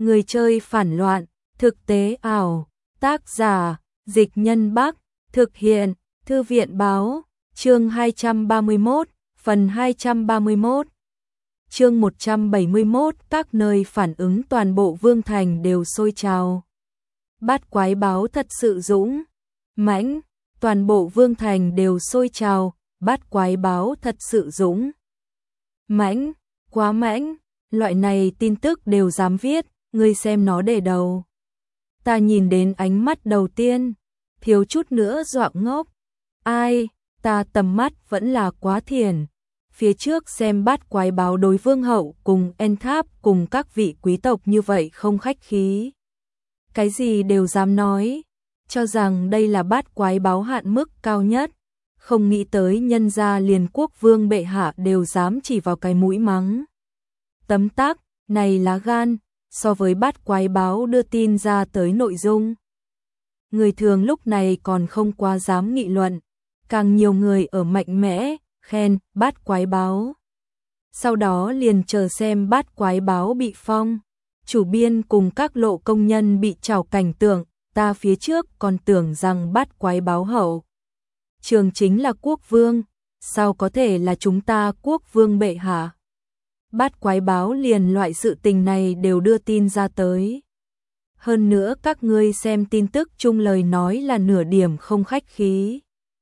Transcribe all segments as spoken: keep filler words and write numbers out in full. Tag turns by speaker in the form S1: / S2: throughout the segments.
S1: Người chơi phản loạn, thực tế ảo, tác giả, Dịch Nhân Bắc, thực hiện, Thư viện báo, chương hai trăm ba mươi mốt, phần hai trăm ba mươi mốt. Chương một trăm bảy mươi mốt, các nơi phản ứng toàn bộ Vương Thành đều sôi trào. Bát quái báo thật sự dũng, mãnh, toàn bộ Vương Thành đều sôi trào, bát quái báo thật sự dũng, mãnh, quá mãnh, loại này tin tức đều dám viết, ngươi xem nó để đầu. Ta nhìn đến ánh mắt đầu tiên, thiếu chút nữa dọa ngốc. Ai, ta tầm mắt vẫn là quá thiền. Phía trước xem bát quái báo đối vương hậu cùng En Tháp cùng các vị quý tộc như vậy không khách khí. Cái gì đều dám nói, cho rằng đây là bát quái báo hạn mức cao nhất. Không nghĩ tới nhân gia liền quốc vương bệ hạ đều dám chỉ vào cái mũi mắng. Tấm tắc, này lá gan, so với bát quái báo đưa tin ra tới nội dung. Người thường lúc này còn không quá dám nghị luận, càng nhiều người ở mạnh mẽ, khen bát quái báo. Sau đó liền chờ xem bát quái báo bị phong, chủ biên cùng các lộ công nhân bị trảo cảnh tượng, ta phía trước còn tưởng rằng bát quái báo hậu trường chính là quốc vương, sao có thể là chúng ta quốc vương bệ hạ. Bát quái báo liền loại sự tình này đều đưa tin ra tới. Hơn nữa các ngươi xem tin tức chung lời nói là nửa điểm không khách khí.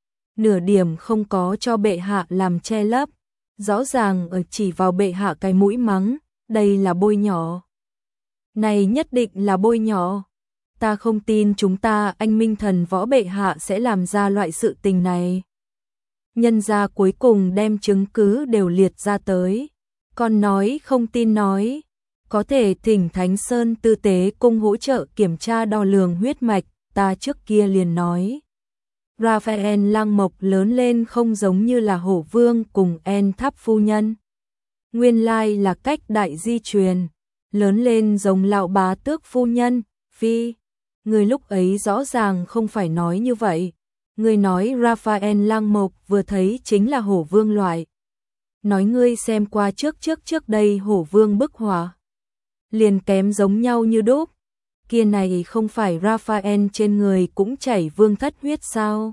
S1: Nửa điểm không có cho bệ hạ làm che lấp. Rõ ràng ở chỉ vào bệ hạ cái mũi mắng, đây là bôi nhỏ. Này nhất định là bôi nhỏ. Ta không tin chúng ta anh minh thần võ bệ hạ sẽ làm ra loại sự tình này. Nhân gia cuối cùng đem chứng cứ đều liệt ra tới. Còn nói không tin nói, có thể thỉnh Thánh Sơn Tư Tế Cung hỗ trợ kiểm tra đo lường huyết mạch, ta trước kia liền nói. Raphael Lăng Mộc lớn lên không giống như là hổ vương cùng En Tháp phu nhân. Nguyên lai là cách đại di truyền, lớn lên giống lão bá tước phu nhân, phi. Người lúc ấy rõ ràng không phải nói như vậy. Người nói Raphael Lăng Mộc vừa thấy chính là hổ vương loại. Nói ngươi xem qua trước trước trước đây hổ vương bức họa. Liền kém giống nhau như đúc. Kia này không phải Raphael trên người cũng chảy vương thất huyết sao?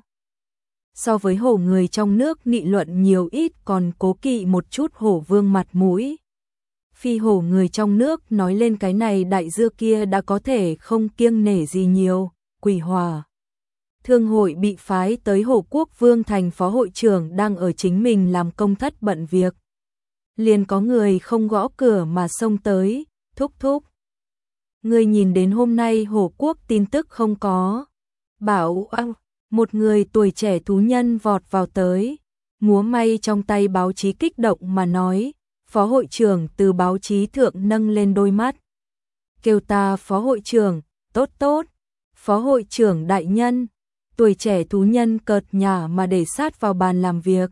S1: So với hổ người trong nước nghị luận nhiều ít còn cố kỵ một chút hổ vương mặt mũi. Phi hổ người trong nước nói lên cái này đại dưa kia đã có thể không kiêng nể gì nhiều, quỷ hòa. Thương hội bị phái tới Hổ Quốc Vương thành phó hội trưởng đang ở chính mình làm công thất bận việc. Liền có người không gõ cửa mà xông tới, thúc thúc. Người nhìn đến hôm nay Hổ Quốc tin tức không có. Bảo à, một người tuổi trẻ thú nhân vọt vào tới, múa may trong tay báo chí kích động mà nói, phó hội trưởng từ báo chí thượng nâng lên đôi mắt. Kêu ta phó hội trưởng, tốt tốt, phó hội trưởng đại nhân. Tuổi trẻ thú nhân cợt nhả mà để sát vào bàn làm việc.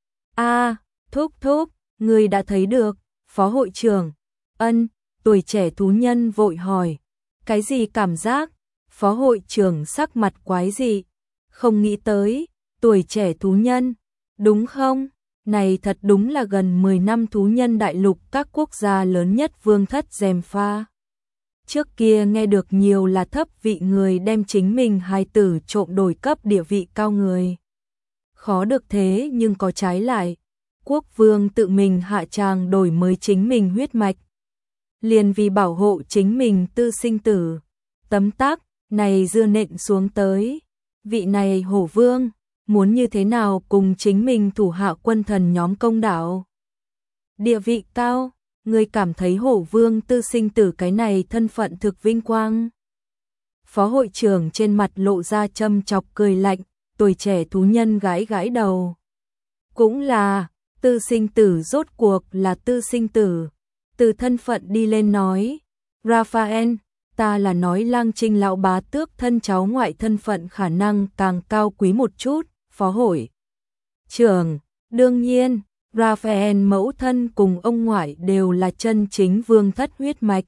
S1: A, thúc thúc, người đã thấy được, phó hội trưởng. Ân, tuổi trẻ thú nhân vội hỏi. Cái gì cảm giác? Phó hội trưởng sắc mặt quái dị. Không nghĩ tới, tuổi trẻ thú nhân. Đúng không? Này thật đúng là gần mười năm thú nhân đại lục các quốc gia lớn nhất vương thất gièm pha. Trước kia nghe được nhiều là thấp vị người đem chính mình hài tử trộm đổi cấp địa vị cao người. Khó được thế nhưng có trái lại. Quốc vương tự mình hạ tràng đổi mới chính mình huyết mạch. Liền vì bảo hộ chính mình tư sinh tử. Tấm tắc, này dưa nện xuống tới. Vị này hổ vương, muốn như thế nào cùng chính mình thủ hạ quân thần nhóm công đảo. Địa vị cao. Người cảm thấy hổ vương tư sinh tử cái này thân phận thực vinh quang. Phó hội trưởng trên mặt lộ ra châm chọc cười lạnh, tuổi trẻ thú nhân gãi gãi đầu. Cũng là, tư sinh tử rốt cuộc là tư sinh tử. Từ thân phận đi lên nói, Raphael, ta là nói Lang Trinh lão bá tước thân cháu ngoại thân phận khả năng càng cao quý một chút, phó hội trưởng, đương nhiên. Raphael mẫu thân cùng ông ngoại đều là chân chính vương thất huyết mạch.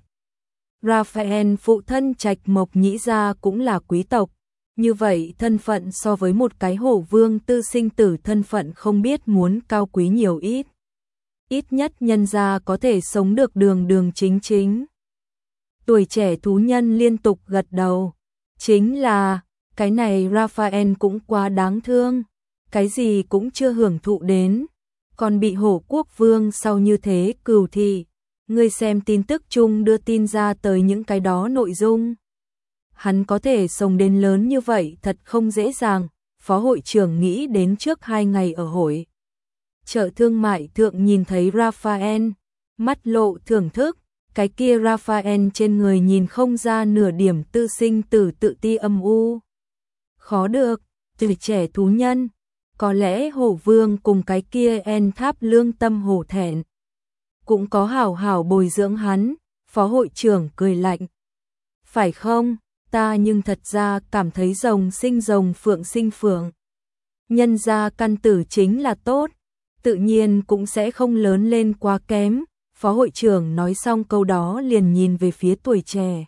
S1: Raphael phụ thân Trạch Mộc Nhĩ gia cũng là quý tộc. Như vậy thân phận so với một cái hổ vương tư sinh tử thân phận không biết muốn cao quý nhiều ít. Ít nhất nhân gia có thể sống được đường đường chính chính. Tuổi trẻ thú nhân liên tục gật đầu. Chính là, cái này Raphael cũng quá đáng thương. Cái gì cũng chưa hưởng thụ đến. Còn bị hổ quốc vương sau như thế cừu thị. Ngươi xem tin tức chung đưa tin ra tới những cái đó nội dung. Hắn có thể sống đến lớn như vậy thật không dễ dàng. Phó hội trưởng nghĩ đến trước hai ngày ở hội chợ thương mại thượng nhìn thấy Raphael, mắt lộ thưởng thức, cái kia Raphael trên người nhìn không ra nửa điểm tư sinh tử tự ti âm u. Khó được, tuổi trẻ thú nhân, có lẽ hổ vương cùng cái kia en tháp lương tâm hổ thẹn. Cũng có hảo hảo bồi dưỡng hắn, phó hội trưởng cười lạnh. Phải không, ta nhưng thật ra cảm thấy rồng sinh rồng phượng sinh phượng. Nhân ra căn tử chính là tốt, tự nhiên cũng sẽ không lớn lên quá kém. Phó hội trưởng nói xong câu đó liền nhìn về phía tuổi trẻ.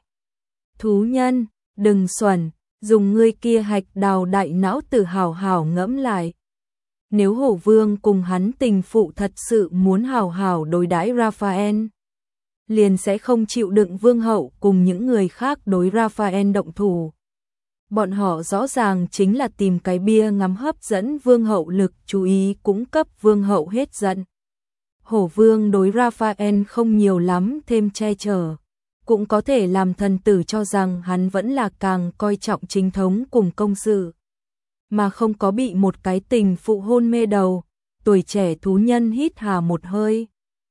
S1: Thú nhân, đừng xuẩn, dùng ngươi kia hạch đào đại não tử hào hào ngẫm lại. Nếu hổ vương cùng hắn tình phụ thật sự muốn hào hào đối đãi Raphael, liền sẽ không chịu đựng vương hậu cùng những người khác đối Raphael động thủ. Bọn họ rõ ràng chính là tìm cái bia ngắm hấp dẫn vương hậu lực chú ý cũng cấp vương hậu hết giận. Hổ vương đối Raphael không nhiều lắm thêm che chở, cũng có thể làm thần tử cho rằng hắn vẫn là càng coi trọng chính thống cùng công sự, mà không có bị một cái tình phụ hôn mê đầu. Tuổi trẻ thú nhân hít hà một hơi.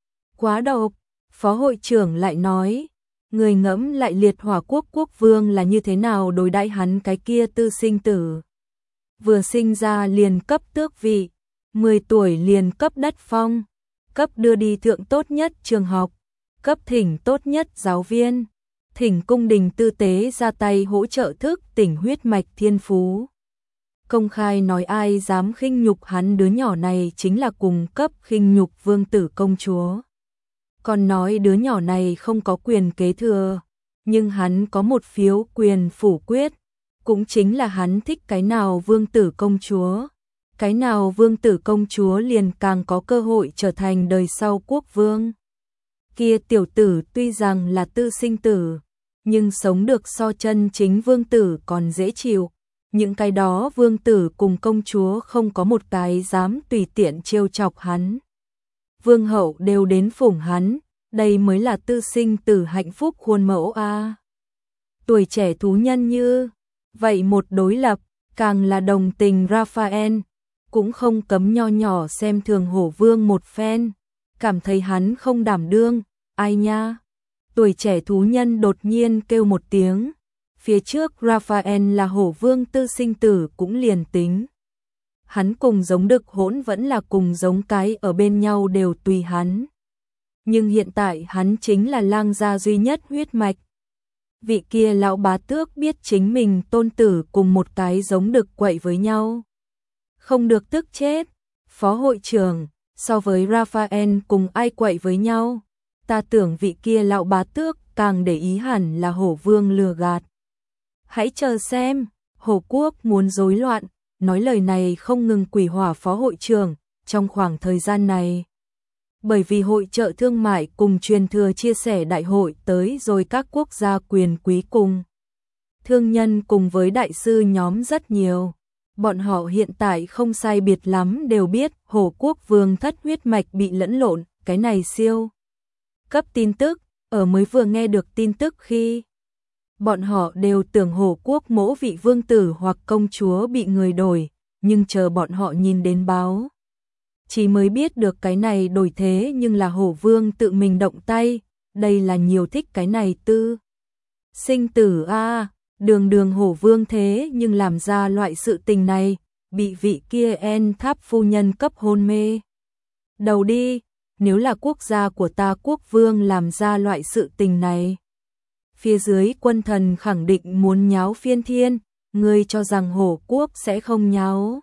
S1: Quá độc, phó hội trưởng lại nói, người ngẫm lại liệt hỏa quốc quốc vương là như thế nào đối đãi hắn cái kia tư sinh tử. Vừa sinh ra liền cấp tước vị, mười tuổi liền cấp đất phong, cấp đưa đi thượng tốt nhất trường học, cấp thỉnh tốt nhất giáo viên, thỉnh cung đình tư tế ra tay hỗ trợ thức tỉnh huyết mạch thiên phú. Công khai nói ai dám khinh nhục hắn đứa nhỏ này chính là cùng cấp khinh nhục vương tử công chúa. Còn nói đứa nhỏ này không có quyền kế thừa, nhưng hắn có một phiếu quyền phủ quyết, cũng chính là hắn thích cái nào vương tử công chúa. Cái nào vương tử công chúa liền càng có cơ hội trở thành đời sau quốc vương. Kia tiểu tử tuy rằng là tư sinh tử, nhưng sống được so chân chính vương tử còn dễ chịu. Những cái đó vương tử cùng công chúa không có một cái dám tùy tiện trêu chọc hắn. Vương hậu đều đến phủng hắn, đây mới là tư sinh tử hạnh phúc khuôn mẫu a. À. Tuổi trẻ thú nhân như vậy một đối lập, càng là đồng tình Raphael, cũng không cấm nho nhỏ xem thường hổ vương một phen, cảm thấy hắn không đảm đương. Ai nha? Tuổi trẻ thú nhân đột nhiên kêu một tiếng. Phía trước Raphael là hổ vương tư sinh tử cũng liền tính. Hắn cùng giống đực hỗn vẫn là cùng giống cái ở bên nhau đều tùy hắn. Nhưng hiện tại hắn chính là lang gia duy nhất huyết mạch. Vị kia lão bá tước biết chính mình tôn tử cùng một cái giống đực quậy với nhau. Không được tức chết. Phó hội trưởng, so với Raphael cùng ai quậy với nhau, ta tưởng vị kia lão bá tước càng để ý hẳn là hổ vương lừa gạt. Hãy chờ xem, hổ quốc muốn rối loạn, nói lời này không ngừng quỷ hỏa phó hội trưởng. Trong khoảng thời gian này, bởi vì hội chợ thương mại cùng truyền thừa chia sẻ đại hội tới rồi, các quốc gia quyền quý cùng thương nhân cùng với đại sư nhóm rất nhiều. Bọn họ hiện tại không sai biệt lắm đều biết hổ quốc vương thất huyết mạch bị lẫn lộn, cái này siêu cấp tin tức. Ở mới vừa nghe được tin tức khi bọn họ đều tưởng hổ quốc mỗi vị vương tử hoặc công chúa bị người đổi, nhưng chờ bọn họ nhìn đến báo chỉ mới biết được cái này đổi thế nhưng là hổ vương tự mình động tay. Đây là nhiều thích cái này tư sinh tử a. À, đường đường hổ vương thế nhưng làm ra loại sự tình này, bị vị kia en tháp phu nhân cấp hôn mê đầu đi. Nếu là quốc gia của ta quốc vương làm ra loại sự tình này, phía dưới quân thần khẳng định muốn nháo phiên thiên. Ngươi cho rằng hổ quốc sẽ không nháo?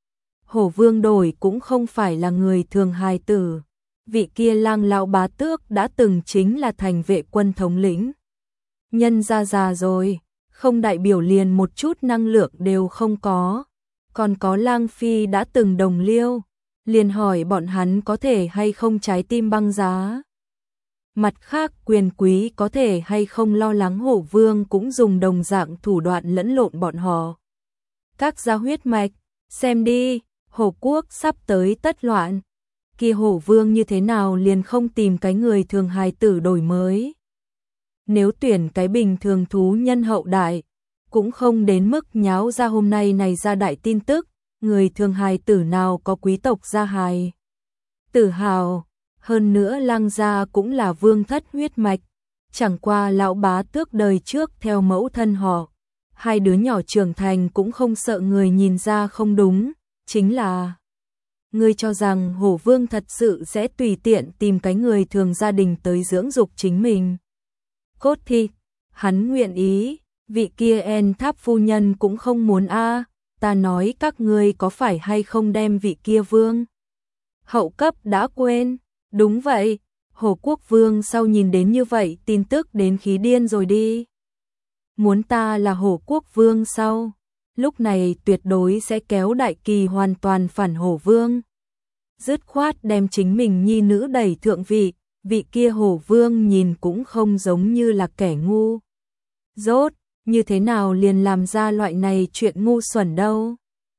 S1: Hổ vương đổi cũng không phải là người thường hài tử. Vị kia lang lão bá tước đã từng chính là thành vệ quân thống lĩnh. Nhân ra già rồi, không đại biểu liền một chút năng lượng đều không có. Còn có lang phi đã từng đồng liêu, liền hỏi bọn hắn có thể hay không trái tim băng giá. Mặt khác quyền quý có thể hay không lo lắng hổ vương cũng dùng đồng dạng thủ đoạn lẫn lộn bọn họ. Các gia huyết mạch, xem đi, hổ quốc sắp tới tất loạn. Kia hổ vương như thế nào liền không tìm cái người thường hài tử đổi mới. Nếu tuyển cái bình thường thú nhân hậu đại, cũng không đến mức nháo ra hôm nay này ra đại tin tức, người thường hài tử nào có quý tộc gia hài. Tử hào, hơn nữa Lăng gia cũng là vương thất huyết mạch, chẳng qua lão bá tước đời trước theo mẫu thân họ. Hai đứa nhỏ trưởng thành cũng không sợ người nhìn ra không đúng, chính là ngươi cho rằng hổ vương thật sự sẽ tùy tiện tìm cái người thường gia đình tới dưỡng dục chính mình. Cốt thịt, hắn nguyện ý, vị kia En Tháp phu nhân cũng không muốn a, ta nói các ngươi có phải hay không đem vị kia vương hậu cấp đã quên, đúng vậy, hổ quốc vương sau nhìn đến như vậy tin tức đến khí điên rồi đi. Muốn ta là hổ quốc vương sau, lúc này tuyệt đối sẽ kéo đại kỳ hoàn toàn phản hổ vương. Dứt khoát đem chính mình nhi nữ đẩy thượng vị, vị kia hổ vương nhìn cũng không giống như là kẻ ngu. Rốt, như thế nào liền làm ra loại này chuyện ngu xuẩn đâu.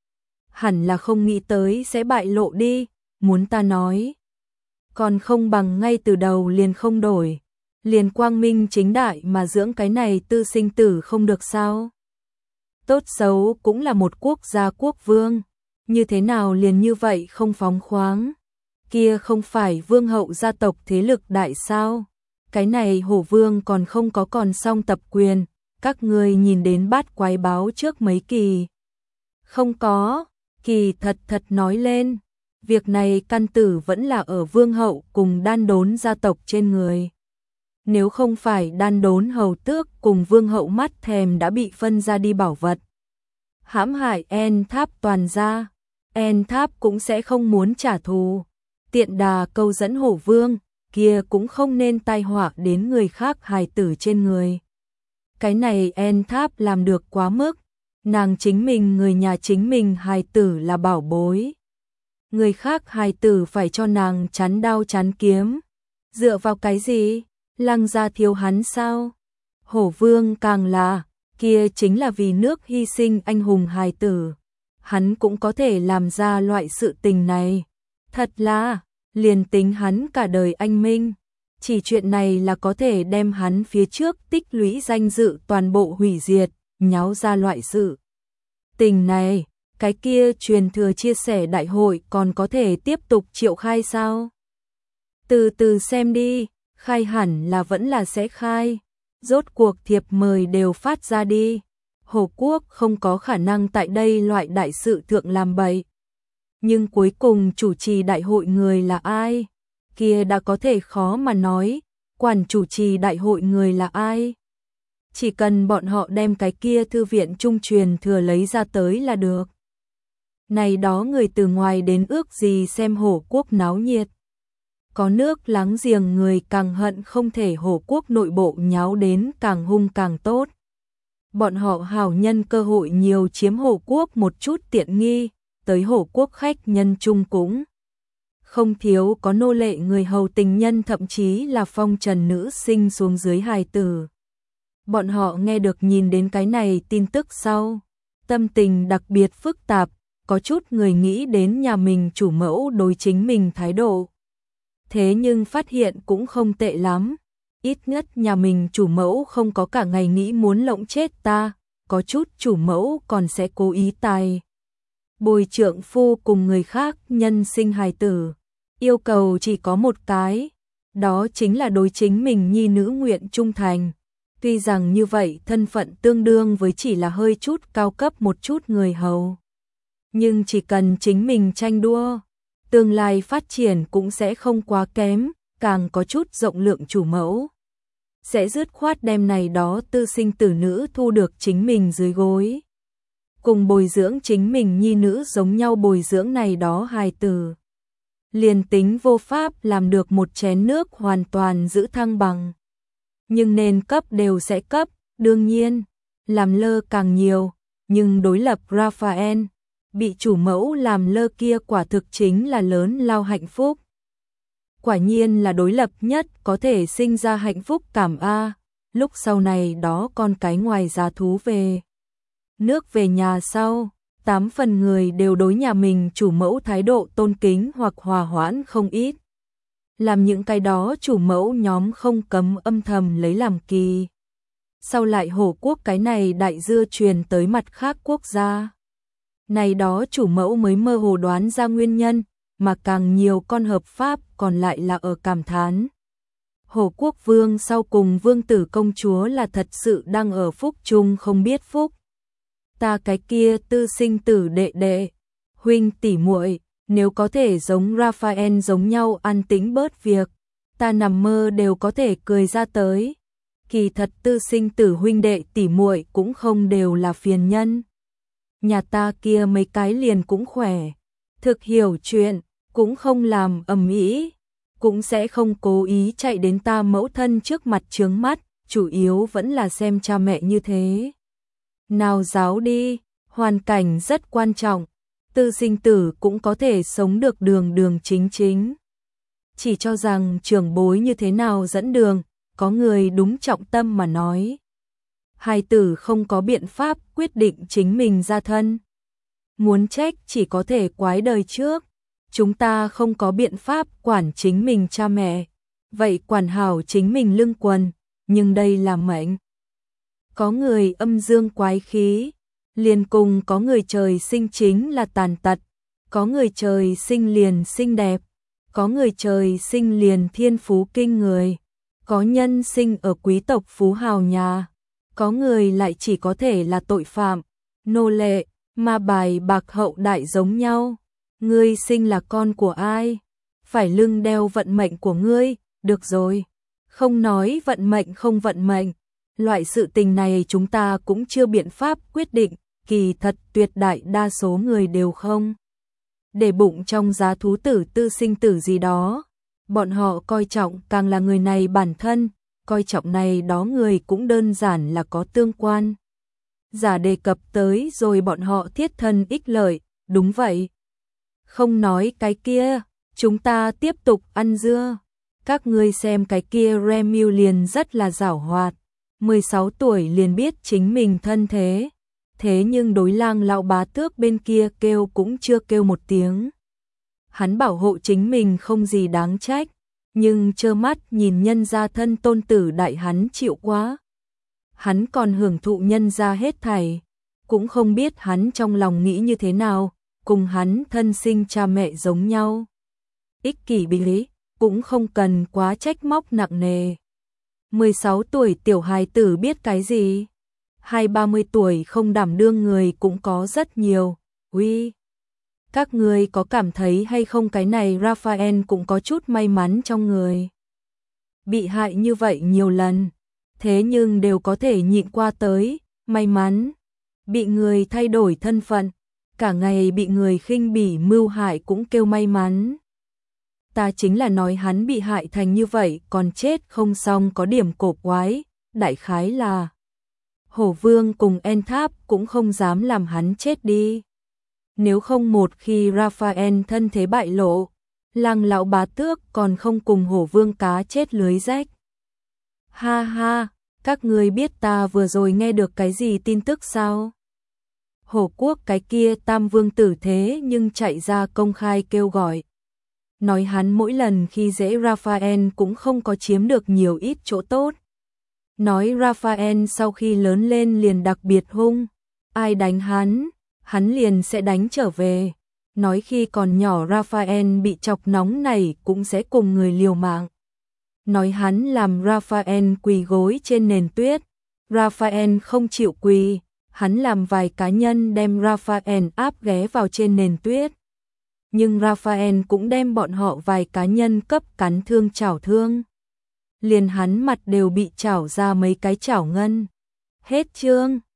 S1: Hẳn là không nghĩ tới sẽ bại lộ đi, muốn ta nói. Còn không bằng ngay từ đầu liền không đổi. Liền quang minh chính đại mà dưỡng cái này tư sinh tử không được sao. Tốt xấu cũng là một quốc gia quốc vương, như thế nào liền như vậy không phóng khoáng. Kia không phải vương hậu gia tộc thế lực đại sao. Cái này hổ vương còn không có còn xong tập quyền, các ngươi nhìn đến bát quái báo trước mấy kỳ. Không có, kỳ thật thật nói lên, việc này căn tử vẫn là ở vương hậu cùng đan đốn gia tộc trên người. Nếu không phải đan đốn hầu tước cùng vương hậu mắt thèm đã bị phân ra đi bảo vật. Hãm hại En Tháp toàn gia, En Tháp cũng sẽ không muốn trả thù. Tiện đà câu dẫn hổ vương, kia cũng không nên tai họa đến người khác hài tử trên người. Cái này En Tháp làm được quá mức, nàng chính mình người nhà chính mình hài tử là bảo bối. Người khác hài tử phải cho nàng chắn đao chắn kiếm. Dựa vào cái gì? Lăng gia thiếu hắn sao? Hổ vương càng là, kia chính là vì nước hy sinh anh hùng hài tử. Hắn cũng có thể làm ra loại sự tình này. Thật là, liền tính hắn cả đời anh minh. Chỉ chuyện này là có thể đem hắn phía trước tích lũy danh dự toàn bộ hủy diệt, nháo ra loại sự tình này. Cái kia truyền thừa chia sẻ đại hội còn có thể tiếp tục triệu khai sao? Từ từ xem đi, khai hẳn là vẫn là sẽ khai. Rốt cuộc thiệp mời đều phát ra đi. Hổ quốc không có khả năng tại đây loại đại sự thượng làm bậy. Nhưng cuối cùng chủ trì đại hội người là ai? Kia đã có thể khó mà nói, quản chủ trì đại hội người là ai? Chỉ cần bọn họ đem cái kia thư viện trung truyền thừa lấy ra tới là được. Này đó người từ ngoài đến ước gì xem hổ quốc náo nhiệt. Có nước láng giềng người càng hận không thể hổ quốc nội bộ nháo đến càng hung càng tốt. Bọn họ hảo nhân cơ hội nhiều chiếm hổ quốc một chút tiện nghi, tới hổ quốc khách nhân chung cũng không thiếu có nô lệ người hầu tình nhân thậm chí là phong trần nữ sinh xuống dưới hài tử. Bọn họ nghe được nhìn đến cái này tin tức sau, tâm tình đặc biệt phức tạp, có chút người nghĩ đến nhà mình chủ mẫu đối chính mình thái độ. Thế nhưng phát hiện cũng không tệ lắm, ít nhất nhà mình chủ mẫu không có cả ngày nghĩ muốn lộng chết ta, có chút chủ mẫu còn sẽ cố ý tài bồi trượng phu cùng người khác nhân sinh hài tử. Yêu cầu chỉ có một cái, đó chính là đối chính mình nhi nữ nguyện trung thành. Tuy rằng như vậy thân phận tương đương với chỉ là hơi chút cao cấp một chút người hầu. Nhưng chỉ cần chính mình tranh đua, tương lai phát triển cũng sẽ không quá kém, càng có chút rộng lượng chủ mẫu. Sẽ dứt khoát đem này đó tư sinh tử nữ thu được chính mình dưới gối. Cùng bồi dưỡng chính mình nhi nữ giống nhau bồi dưỡng này đó hài tử. Liền tính vô pháp làm được một chén nước hoàn toàn giữ thăng bằng. Nhưng nên cấp đều sẽ cấp, đương nhiên, làm lơ càng nhiều, nhưng đối lập Raphael, bị chủ mẫu làm lơ kia quả thực chính là lớn lao hạnh phúc. Quả nhiên là đối lập nhất có thể sinh ra hạnh phúc cảm a. Lúc sau này đó con cái ngoài giá thú về nước về nhà sau, tám phần người đều đối nhà mình chủ mẫu thái độ tôn kính hoặc hòa hoãn không ít. Làm những cái đó chủ mẫu nhóm không cấm âm thầm lấy làm kỳ. Sau lại Hổ quốc cái này đại dưa truyền tới mặt khác quốc gia. Này đó chủ mẫu mới mơ hồ đoán ra nguyên nhân, mà càng nhiều con hợp pháp còn lại là ở cảm thán. Hổ quốc vương sau cùng vương tử công chúa là thật sự đang ở phúc chung không biết phúc. Ta cái kia tư sinh tử đệ đệ, huynh tỷ muội, nếu có thể giống Raphael giống nhau an tĩnh bớt việc, ta nằm mơ đều có thể cười ra tới. Kỳ thật tư sinh tử huynh đệ tỷ muội cũng không đều là phiền nhân. Nhà ta kia mấy cái liền cũng khỏe, thực hiểu chuyện, cũng không làm ầm ĩ, cũng sẽ không cố ý chạy đến ta mẫu thân trước mặt chướng mắt, chủ yếu vẫn là xem cha mẹ như thế. Nào giáo đi, hoàn cảnh rất quan trọng, tư sinh tử cũng có thể sống được đường đường chính chính. Chỉ cho rằng trưởng bối như thế nào dẫn đường, có người đúng trọng tâm mà nói. Hài tử không có biện pháp quyết định chính mình ra thân. Muốn trách chỉ có thể quái đời trước. Chúng ta không có biện pháp quản chính mình cha mẹ. Vậy quản hảo chính mình lưng quần, nhưng đây là mệnh. Có người âm dương quái khí, liền cùng có người trời sinh chính là tàn tật, có người trời sinh liền xinh đẹp, có người trời sinh liền thiên phú kinh người, có nhân sinh ở quý tộc phú hào nhà, có người lại chỉ có thể là tội phạm, nô lệ, ma bài bạc hậu đại giống nhau. Ngươi sinh là con của ai? Phải lưng đeo vận mệnh của ngươi, được rồi. Không nói vận mệnh không vận mệnh, loại sự tình này chúng ta cũng chưa biện pháp quyết định, kỳ thật tuyệt đại đa số người đều không. Để bụng trong giá thú tử tư sinh tử gì đó, bọn họ coi trọng càng là người này bản thân, coi trọng này đó người cũng đơn giản là có tương quan. Giả đề cập tới rồi bọn họ thiết thân ích lợi, đúng vậy. Không nói cái kia, chúng ta tiếp tục ăn dưa. Các ngươi xem cái kia Remiu liền rất là giảo hoạt, mười sáu tuổi liền biết chính mình thân thế, thế nhưng đối lang lão bá tước bên kia kêu cũng chưa kêu một tiếng. Hắn bảo hộ chính mình không gì đáng trách, nhưng trơ mắt nhìn nhân gia thân tôn tử đại hắn chịu quá. Hắn còn hưởng thụ nhân gia hết thảy, cũng không biết hắn trong lòng nghĩ như thế nào, cùng hắn thân sinh cha mẹ giống nhau. Ích kỷ bí lý, cũng không cần quá trách móc nặng nề. mười sáu tuổi tiểu hài tử biết cái gì? Hai ba mươi tuổi không đảm đương người cũng có rất nhiều. Uy, các ngươi có cảm thấy hay không cái này Raphael cũng có chút may mắn trong người. Bị hại như vậy nhiều lần, thế nhưng đều có thể nhịn qua tới, may mắn. Bị người thay đổi thân phận, cả ngày bị người khinh bỉ mưu hại cũng kêu may mắn. Ta chính là nói hắn bị hại thành như vậy còn chết không xong có điểm cổ quái, đại khái là Hổ Vương cùng En Tháp cũng không dám làm hắn chết đi. Nếu không một khi Raphael thân thế bại lộ, Lăng lão bá tước còn không cùng Hổ Vương cá chết lưới rách. Ha ha, các ngươi biết ta vừa rồi nghe được cái gì tin tức sao? Hổ quốc cái kia tam vương tử thế nhưng chạy ra công khai kêu gọi. Nói hắn mỗi lần khi dễ Raphael cũng không có chiếm được nhiều ít chỗ tốt. Nói Raphael sau khi lớn lên liền đặc biệt hung, ai đánh hắn, hắn liền sẽ đánh trở về. Nói khi còn nhỏ Raphael bị chọc nóng này cũng sẽ cùng người liều mạng. Nói hắn làm Raphael quỳ gối trên nền tuyết, Raphael không chịu quỳ, hắn làm vài cá nhân đem Raphael áp ghé vào trên nền tuyết. Nhưng Raphael cũng đem bọn họ vài cá nhân cấp cắn thương chảo thương. Liền hắn mặt đều bị chảo ra mấy cái chảo ngân. Hết chương.